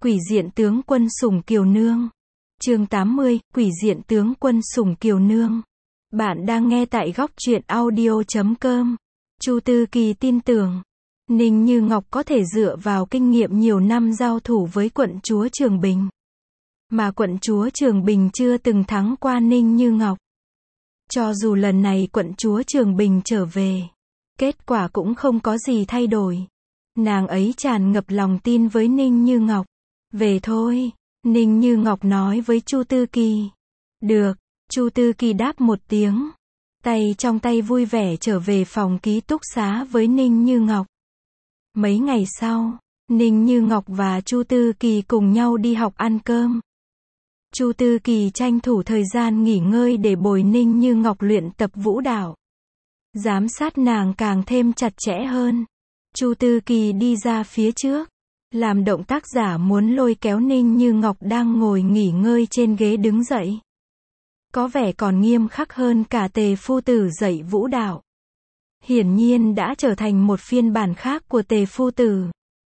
Quỷ diện tướng quân sủng Kiều Nương. Chương 80, Quỷ diện tướng quân sủng Kiều Nương. Bạn đang nghe tại góc truyện audio.com. Chu Tư Kỳ tin tưởng, Ninh Như Ngọc có thể dựa vào kinh nghiệm nhiều năm giao thủ với quận chúa Trường Bình. Mà quận chúa Trường Bình chưa từng thắng qua Ninh Như Ngọc. Cho dù lần này quận chúa Trường Bình trở về, kết quả cũng không có gì thay đổi. Nàng ấy tràn ngập lòng tin với Ninh Như Ngọc. Về thôi, Ninh Như Ngọc nói với Chu Tư Kỳ. Được, Chu Tư Kỳ đáp một tiếng. Tay trong tay vui vẻ trở về phòng ký túc xá với Ninh Như Ngọc. Mấy ngày sau, Ninh Như Ngọc và Chu Tư Kỳ cùng nhau đi học ăn cơm. Chu Tư Kỳ tranh thủ thời gian nghỉ ngơi để bồi Ninh Như Ngọc luyện tập vũ đạo. Giám sát nàng càng thêm chặt chẽ hơn. Chu Tư Kỳ đi ra phía trước, làm động tác giả muốn lôi kéo Ninh Như Ngọc đang ngồi nghỉ ngơi trên ghế đứng dậy. Có vẻ còn nghiêm khắc hơn cả Tề Phu Tử dạy vũ đạo. Hiển nhiên đã trở thành một phiên bản khác của Tề Phu Tử.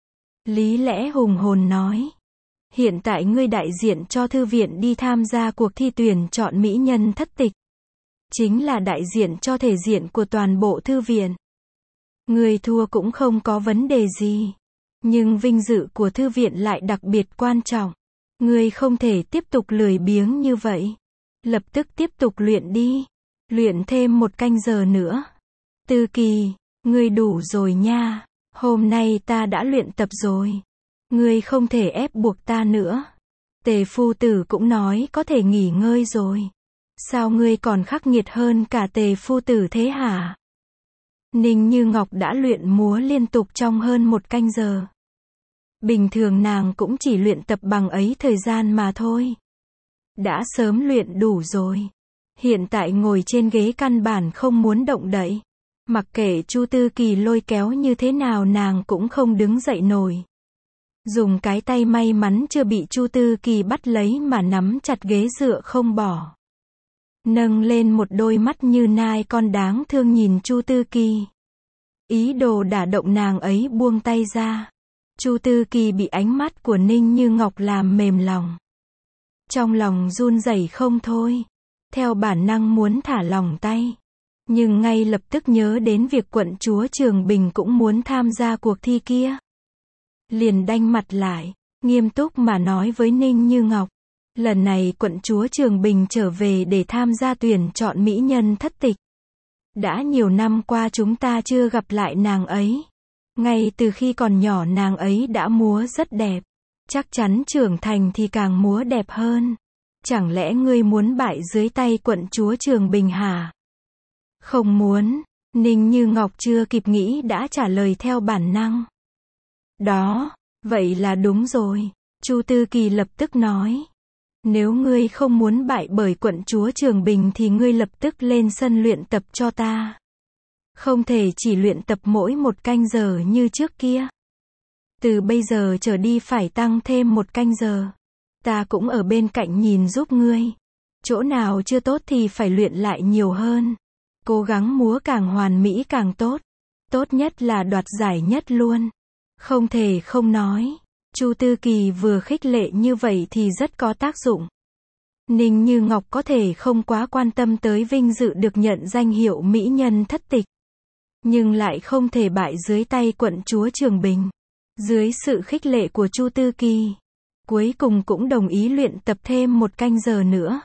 Lý Lẽ hùng hồn nói. Hiện tại ngươi đại diện cho thư viện đi tham gia cuộc thi tuyển chọn mỹ nhân thất tịch. Chính là đại diện cho thể diện của toàn bộ thư viện. Ngươi thua cũng không có vấn đề gì. Nhưng vinh dự của thư viện lại đặc biệt quan trọng. Ngươi không thể tiếp tục lười biếng như vậy. Lập tức tiếp tục luyện đi. Luyện thêm 1 canh giờ nữa. Tư Kỳ, ngươi đủ rồi nha. Hôm nay ta đã luyện tập rồi. Ngươi không thể ép buộc ta nữa. Tề Phu Tử cũng nói có thể nghỉ ngơi rồi. Sao ngươi còn khắc nghiệt hơn cả Tề Phu Tử thế hả? Ninh Như Ngọc đã luyện múa liên tục trong hơn 1 canh giờ. Bình thường nàng cũng chỉ luyện tập bằng ấy thời gian mà thôi. Đã sớm luyện đủ rồi. Hiện tại ngồi trên ghế căn bản không muốn động đậy. Mặc kệ Chu Tư Kỳ lôi kéo như thế nào nàng cũng không đứng dậy nổi. Dùng cái tay may mắn chưa bị Chu Tư Kỳ bắt lấy mà nắm chặt ghế dựa không bỏ. Nâng lên một đôi mắt như nai con đáng thương nhìn Chu Tư Kỳ. Ý đồ đả động nàng ấy buông tay ra. Chu Tư Kỳ bị ánh mắt của Ninh Như Ngọc làm mềm lòng. Trong lòng run rẩy không thôi. Theo bản năng muốn thả lỏng tay. Nhưng ngay lập tức nhớ đến việc quận chúa Trường Bình cũng muốn tham gia cuộc thi kia. Liền đanh mặt lại, nghiêm túc mà nói với Ninh Như Ngọc. Lần này quận chúa Trường Bình trở về để tham gia tuyển chọn mỹ nhân thất tịch. Đã nhiều năm qua chúng ta chưa gặp lại nàng ấy. Ngay từ khi còn nhỏ nàng ấy đã múa rất đẹp. Chắc chắn trưởng thành thì càng múa đẹp hơn. Chẳng lẽ ngươi muốn bại dưới tay quận chúa Trường Bình hả? Không muốn. Ninh Như Ngọc chưa kịp nghĩ đã trả lời theo bản năng. Đó, vậy là đúng rồi. Chu Tư Kỳ lập tức nói. Nếu ngươi không muốn bại bởi quận chúa Trường Bình thì ngươi lập tức lên sân luyện tập cho ta. Không thể chỉ luyện tập mỗi 1 canh giờ như trước kia. Từ bây giờ trở đi phải tăng thêm 1 canh giờ. Ta cũng ở bên cạnh nhìn giúp ngươi. Chỗ nào chưa tốt thì phải luyện lại nhiều hơn. Cố gắng múa càng hoàn mỹ càng tốt. Tốt nhất là đoạt giải nhất luôn. Không thể không nói. Chu Tư Kỳ vừa khích lệ như vậy thì rất có tác dụng. Ninh Như Ngọc có thể không quá quan tâm tới vinh dự được nhận danh hiệu mỹ nhân thất tịch. Nhưng lại không thể bại dưới tay quận chúa Trường Bình. Dưới sự khích lệ của Chu Tư Kỳ, cuối cùng cũng đồng ý luyện tập thêm 1 canh giờ nữa.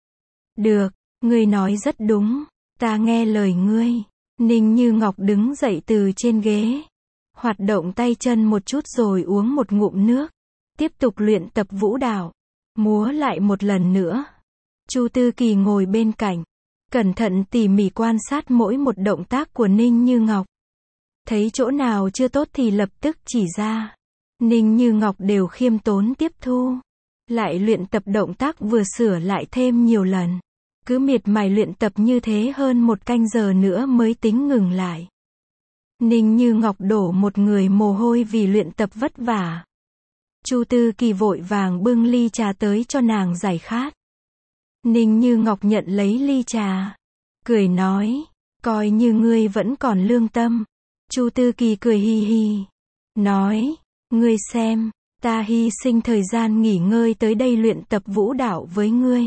Được, ngươi nói rất đúng. Ta nghe lời ngươi. Ninh Như Ngọc đứng dậy từ trên ghế. Hoạt động tay chân một chút rồi uống một ngụm nước. Tiếp tục luyện tập vũ đạo. Múa lại một lần nữa. Chu Tư Kỳ ngồi bên cạnh. Cẩn thận tỉ mỉ quan sát mỗi một động tác của Ninh Như Ngọc. Thấy chỗ nào chưa tốt thì lập tức chỉ ra. Ninh Như Ngọc đều khiêm tốn tiếp thu. Lại luyện tập động tác vừa sửa lại thêm nhiều lần. Cứ miệt mài luyện tập như thế hơn 1 canh giờ nữa mới tính ngừng lại. Ninh Như Ngọc đổ một người mồ hôi vì luyện tập vất vả. Chu Tư Kỳ vội vàng bưng ly trà tới cho nàng giải khát. Ninh Như Ngọc nhận lấy ly trà. Cười nói, coi như ngươi vẫn còn lương tâm. Chu Tư Kỳ cười hi hi. Nói, ngươi xem, Ta hy sinh thời gian nghỉ ngơi tới đây luyện tập vũ đạo với ngươi.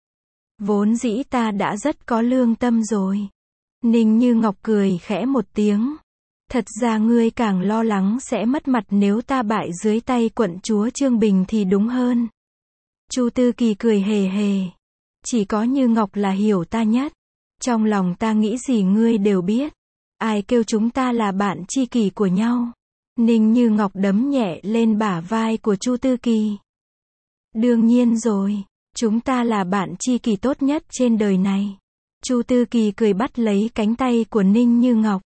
Vốn dĩ ta đã rất có lương tâm rồi. Ninh Như Ngọc cười khẽ một tiếng. Thật ra ngươi càng lo lắng sẽ mất mặt nếu ta bại dưới tay quận chúa Trương Bình thì đúng hơn. Chu Tư Kỳ cười hề hề. Chỉ có Như Ngọc là hiểu ta nhất. Trong lòng ta nghĩ gì ngươi đều biết. Ai kêu chúng ta là bạn tri kỷ của nhau. Ninh Như Ngọc đấm nhẹ lên bả vai của Chu Tư Kỳ. Đương nhiên rồi, chúng ta là bạn tri kỷ tốt nhất trên đời này. Chu Tư Kỳ cười bắt lấy cánh tay của Ninh Như Ngọc.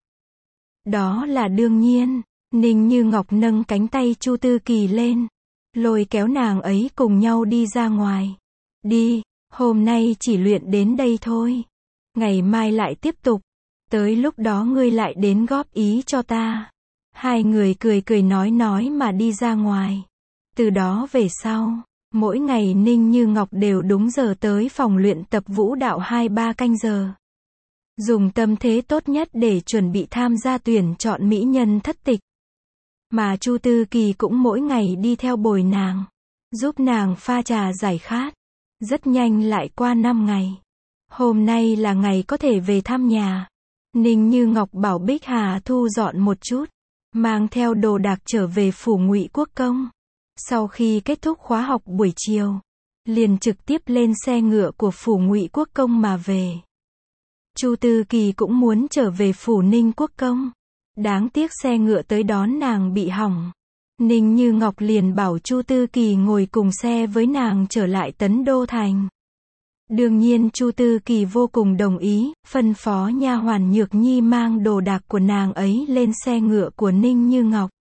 Đó là đương nhiên. Ninh Như Ngọc nâng cánh tay Chu Tư Kỳ lên, lôi kéo nàng ấy cùng nhau đi ra ngoài. Đi, hôm nay chỉ luyện đến đây thôi. Ngày mai lại tiếp tục. Tới lúc đó ngươi lại đến góp ý cho ta. Hai người cười cười nói mà đi ra ngoài. Từ đó về sau, mỗi ngày Ninh Như Ngọc đều đúng giờ tới phòng luyện tập vũ đạo 2-3 canh giờ. Dùng tâm thế tốt nhất để chuẩn bị tham gia tuyển chọn mỹ nhân thất tịch. Mà Chu Tư Kỳ cũng mỗi ngày đi theo bồi nàng, giúp nàng pha trà giải khát. Rất nhanh lại qua 5 ngày. Hôm nay là ngày có thể về thăm nhà. Ninh Như Ngọc bảo Bích Hà thu dọn một chút, mang theo đồ đạc trở về phủ Ngụy Quốc Công. Sau khi kết thúc khóa học buổi chiều, liền trực tiếp lên xe ngựa của phủ Ngụy Quốc Công mà về. Chu Tư Kỳ cũng muốn trở về phủ Ninh Quốc Công. Đáng tiếc xe ngựa tới đón nàng bị hỏng. Ninh Như Ngọc liền bảo Chu Tư Kỳ ngồi cùng xe với nàng trở lại Tấn Đô Thành. Đương nhiên Chu Tư Kỳ vô cùng đồng ý, phân phó nha hoàn Nhược Nhi mang đồ đạc của nàng ấy lên xe ngựa của Ninh Như Ngọc.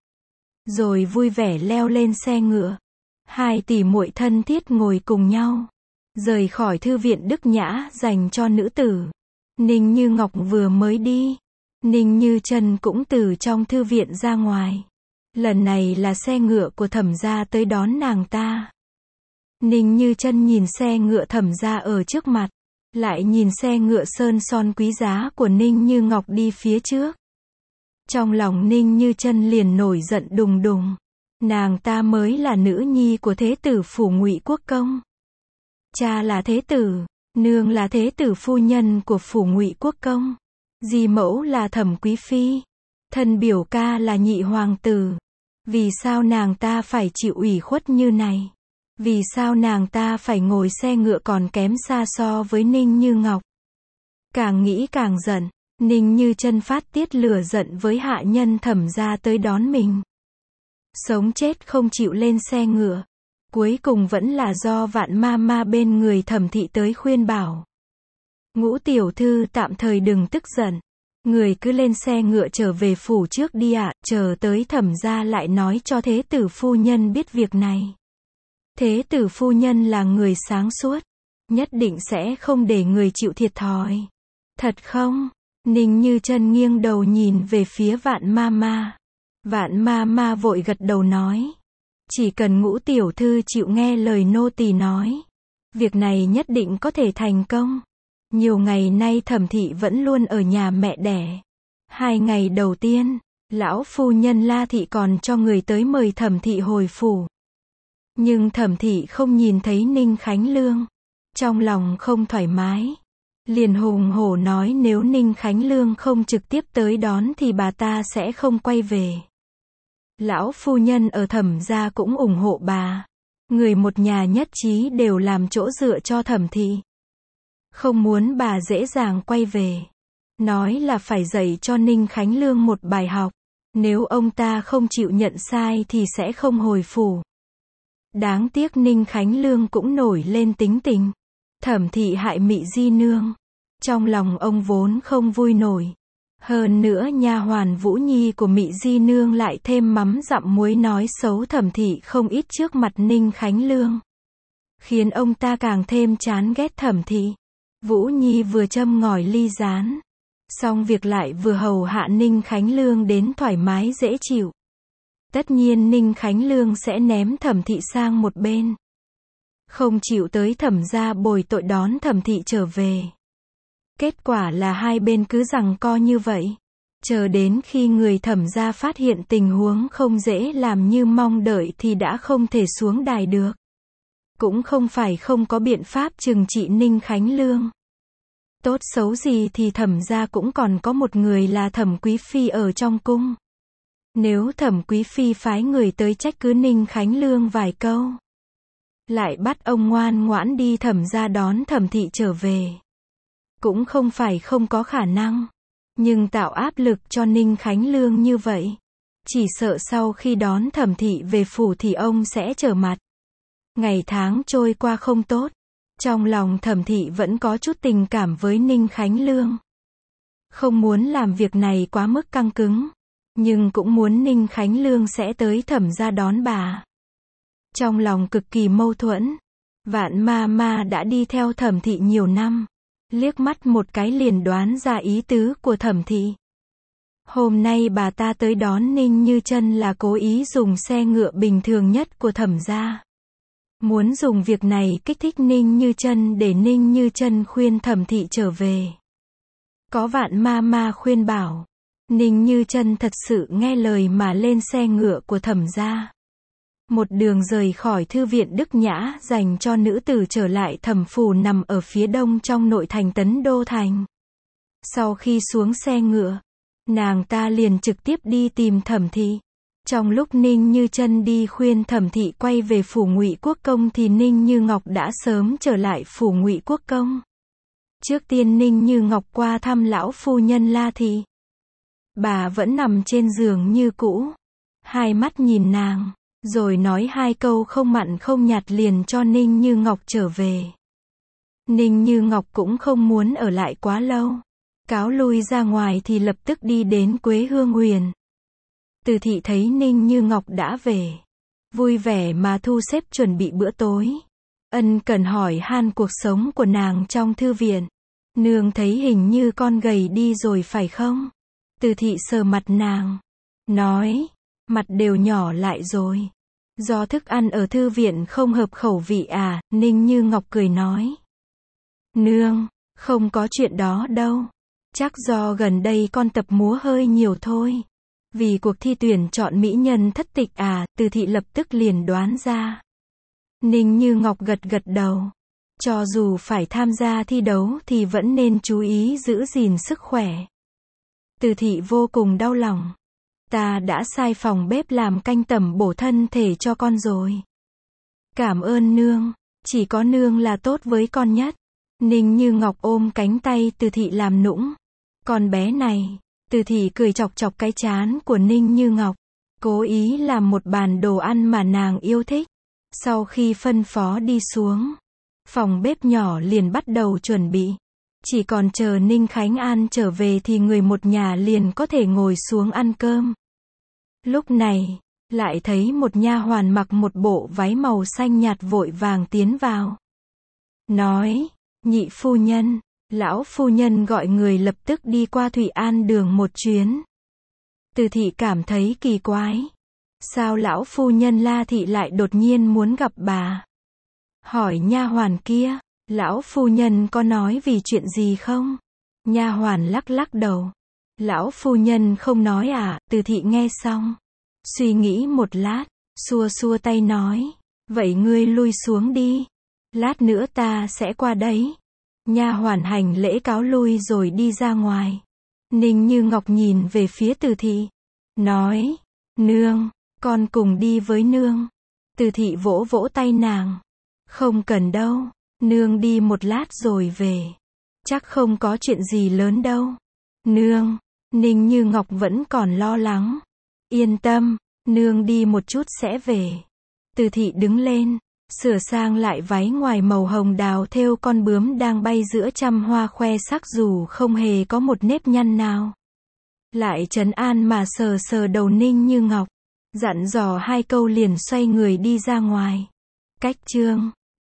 Rồi vui vẻ leo lên xe ngựa. Hai tỷ muội thân thiết ngồi cùng nhau, rời khỏi thư viện Đức Nhã dành cho nữ tử. Ninh Như Ngọc vừa mới đi, Ninh Như Chân cũng từ trong thư viện ra ngoài. Lần này là xe ngựa của Thẩm gia tới đón nàng ta. Ninh Như Chân nhìn xe ngựa Thẩm gia ở trước mặt, lại nhìn xe ngựa sơn son quý giá của Ninh Như Ngọc đi phía trước. Trong lòng Ninh Như Chân liền nổi giận đùng đùng. Nàng ta mới là nữ nhi của thế tử phủ Ngụy Quốc Công. Cha là thế tử, nương là thế tử phu nhân của phủ Ngụy Quốc Công. Dì mẫu là Thẩm quý phi, thân biểu ca là nhị hoàng tử. Vì sao nàng ta phải chịu ủy khuất như này? Vì sao nàng ta phải ngồi xe ngựa còn kém xa so với Ninh Như Ngọc? Càng nghĩ càng giận, Ninh Như Chân phát tiết lửa giận với hạ nhân Thẩm gia tới đón mình. Sống chết không chịu lên xe ngựa. Cuối cùng vẫn là do Vạn Ma bên người Thẩm thị tới khuyên bảo. Ngũ tiểu thư tạm thời đừng tức giận. Người cứ lên xe ngựa trở về phủ trước đi ạ, chờ tới Thẩm gia lại nói cho thế tử phu nhân biết việc này. Thế tử phu nhân là người sáng suốt, nhất định sẽ không để người chịu thiệt thòi. Thật không? Ninh Như Chân nghiêng đầu nhìn về phía Vạn Ma. Vạn Ma vội gật đầu nói. Chỉ cần Ngũ tiểu thư chịu nghe lời nô tỳ nói, việc này nhất định có thể thành công. Nhiều ngày nay Thẩm thị vẫn luôn ở nhà mẹ đẻ. 2 ngày đầu tiên, lão phu nhân La thị còn cho người tới mời Thẩm thị hồi phủ. Nhưng Thẩm thị không nhìn thấy Ninh Khánh Lương, trong lòng không thoải mái, liền hùng hổ nói nếu Ninh Khánh Lương không trực tiếp tới đón thì bà ta sẽ không quay về. Lão phu nhân ở Thẩm gia cũng ủng hộ bà. Người một nhà nhất trí đều làm chỗ dựa cho Thẩm thị. Không muốn bà dễ dàng quay về. Nói là phải dạy cho Ninh Khánh Lương một bài học. Nếu ông ta không chịu nhận sai thì sẽ không hồi phủ. Đáng tiếc Ninh Khánh Lương cũng nổi lên tính tình. Thẩm thị hại Mị Di nương. Trong lòng ông vốn không vui nổi. Hơn nữa nha hoàn Vũ Nhi của Mị Di nương lại thêm mắm dặm muối nói xấu Thẩm thị không ít trước mặt Ninh Khánh Lương, khiến ông ta càng thêm chán ghét Thẩm thị. Vũ Nhi vừa châm ngòi ly rán, xong việc lại vừa hầu hạ Ninh Khánh Lương đến thoải mái dễ chịu. Tất nhiên Ninh Khánh Lương sẽ ném Thẩm thị sang một bên, không chịu tới Thẩm gia bồi tội đón Thẩm thị trở về. Kết quả là hai bên cứ giằng co như vậy. Chờ đến khi người Thẩm gia phát hiện tình huống không dễ làm như mong đợi thì đã không thể xuống đài được. Cũng không phải không có biện pháp trừng trị Ninh Khánh Lương. Tốt xấu gì thì Thẩm gia cũng còn có một người là Thẩm Quý Phi ở trong cung. Nếu Thẩm Quý Phi phái người tới trách cứ Ninh Khánh Lương vài câu, lại bắt ông ngoan ngoãn đi Thẩm gia đón Thẩm thị trở về, cũng không phải không có khả năng. Nhưng tạo áp lực cho Ninh Khánh Lương như vậy, chỉ sợ sau khi đón Thẩm thị về phủ thì ông sẽ trở mặt. Ngày tháng trôi qua không tốt, trong lòng Thẩm thị vẫn có chút tình cảm với Ninh Khánh Lương. Không muốn làm việc này quá mức căng cứng, nhưng cũng muốn Ninh Khánh Lương sẽ tới Thẩm gia đón bà. Trong lòng cực kỳ mâu thuẫn, Vạn ma ma đã đi theo Thẩm thị nhiều năm, liếc mắt một cái liền đoán ra ý tứ của Thẩm thị. Hôm nay bà ta tới đón Ninh Như Chân là cố ý dùng xe ngựa bình thường nhất của Thẩm gia. Muốn dùng việc này kích thích Ninh Như Chân để Ninh Như Chân khuyên Thẩm thị trở về. Có Vạn ma ma khuyên bảo, Ninh Như Chân thật sự nghe lời mà lên xe ngựa của Thẩm gia. Một đường rời khỏi thư viện Đức Nhã dành cho nữ tử trở lại Thẩm phủ nằm ở phía đông trong nội thành Tấn Đô Thành. Sau khi xuống xe ngựa, nàng ta liền trực tiếp đi tìm Thẩm thị. Trong lúc Ninh Như Chân đi khuyên Thẩm thị quay về phủ Ngụy Quốc Công thì Ninh Như Ngọc đã sớm trở lại phủ Ngụy Quốc Công. Trước tiên Ninh Như Ngọc qua thăm lão phu nhân La thị. Bà vẫn nằm trên giường như cũ, hai mắt nhìn nàng, rồi nói hai câu không mặn không nhạt liền cho Ninh Như Ngọc trở về. Ninh Như Ngọc cũng không muốn ở lại quá lâu, cáo lui ra ngoài thì lập tức đi đến Quế Hương Huyền. Từ thị thấy Ninh Như Ngọc đã về, vui vẻ mà thu xếp chuẩn bị bữa tối, ân cần hỏi han cuộc sống của nàng trong thư viện. Nương thấy hình như con gầy đi rồi phải không? Từ thị sờ mặt nàng, nói, mặt đều nhỏ lại rồi. Do thức ăn ở thư viện không hợp khẩu vị à? Ninh Như Ngọc cười nói, nương, không có chuyện đó đâu. Chắc do gần đây con tập múa hơi nhiều thôi. Vì cuộc thi tuyển chọn mỹ nhân thất tịch à? Từ thị lập tức liền đoán ra. Ninh Như Ngọc gật gật đầu. Cho dù phải tham gia thi đấu thì vẫn nên chú ý giữ gìn sức khỏe. Từ thị vô cùng đau lòng. Ta đã sai phòng bếp làm canh tẩm bổ thân thể cho con rồi. Cảm ơn nương, chỉ có nương là tốt với con nhất. Ninh Như Ngọc ôm cánh tay Từ thị làm nũng. Con bé này, Từ thị cười chọc chọc cái trán của Ninh Như Ngọc, cố ý làm một bàn đồ ăn mà nàng yêu thích. Sau khi phân phó đi xuống, phòng bếp nhỏ liền bắt đầu chuẩn bị. Chỉ còn chờ Ninh Khánh An trở về thì người một nhà liền có thể ngồi xuống ăn cơm. Lúc này, lại thấy một nha hoàn mặc một bộ váy màu xanh nhạt vội vàng tiến vào. Nói, nhị phu nhân, lão phu nhân gọi người lập tức đi qua Thụy An đường một chuyến. Từ thị cảm thấy kỳ quái. Sao lão phu nhân La thị lại đột nhiên muốn gặp bà? Hỏi nha hoàn kia, lão phu nhân có nói vì chuyện gì không? Nha hoàn lắc lắc đầu. Lão phu nhân không nói à? Từ thị nghe xong, suy nghĩ một lát, xua xua tay nói, vậy ngươi lui xuống đi, lát nữa ta sẽ qua đấy. Nha hoàn hành lễ cáo lui rồi đi ra ngoài. Ninh Như Ngọc nhìn về phía Từ thị, nói, nương, con cùng đi với nương. Từ thị vỗ vỗ tay nàng, không cần đâu, nương đi một lát rồi về, chắc không có chuyện gì lớn đâu. Nương, Ninh Như Ngọc vẫn còn lo lắng. Yên tâm, nương đi một chút sẽ về. Từ thị đứng lên, sửa sang lại váy ngoài màu hồng đào thêu con bướm đang bay giữa trăm hoa khoe sắc dù không hề có một nếp nhăn nào. Lại trấn an mà sờ sờ đầu Ninh Như Ngọc, dặn dò hai câu liền xoay người đi ra ngoài. Cách chương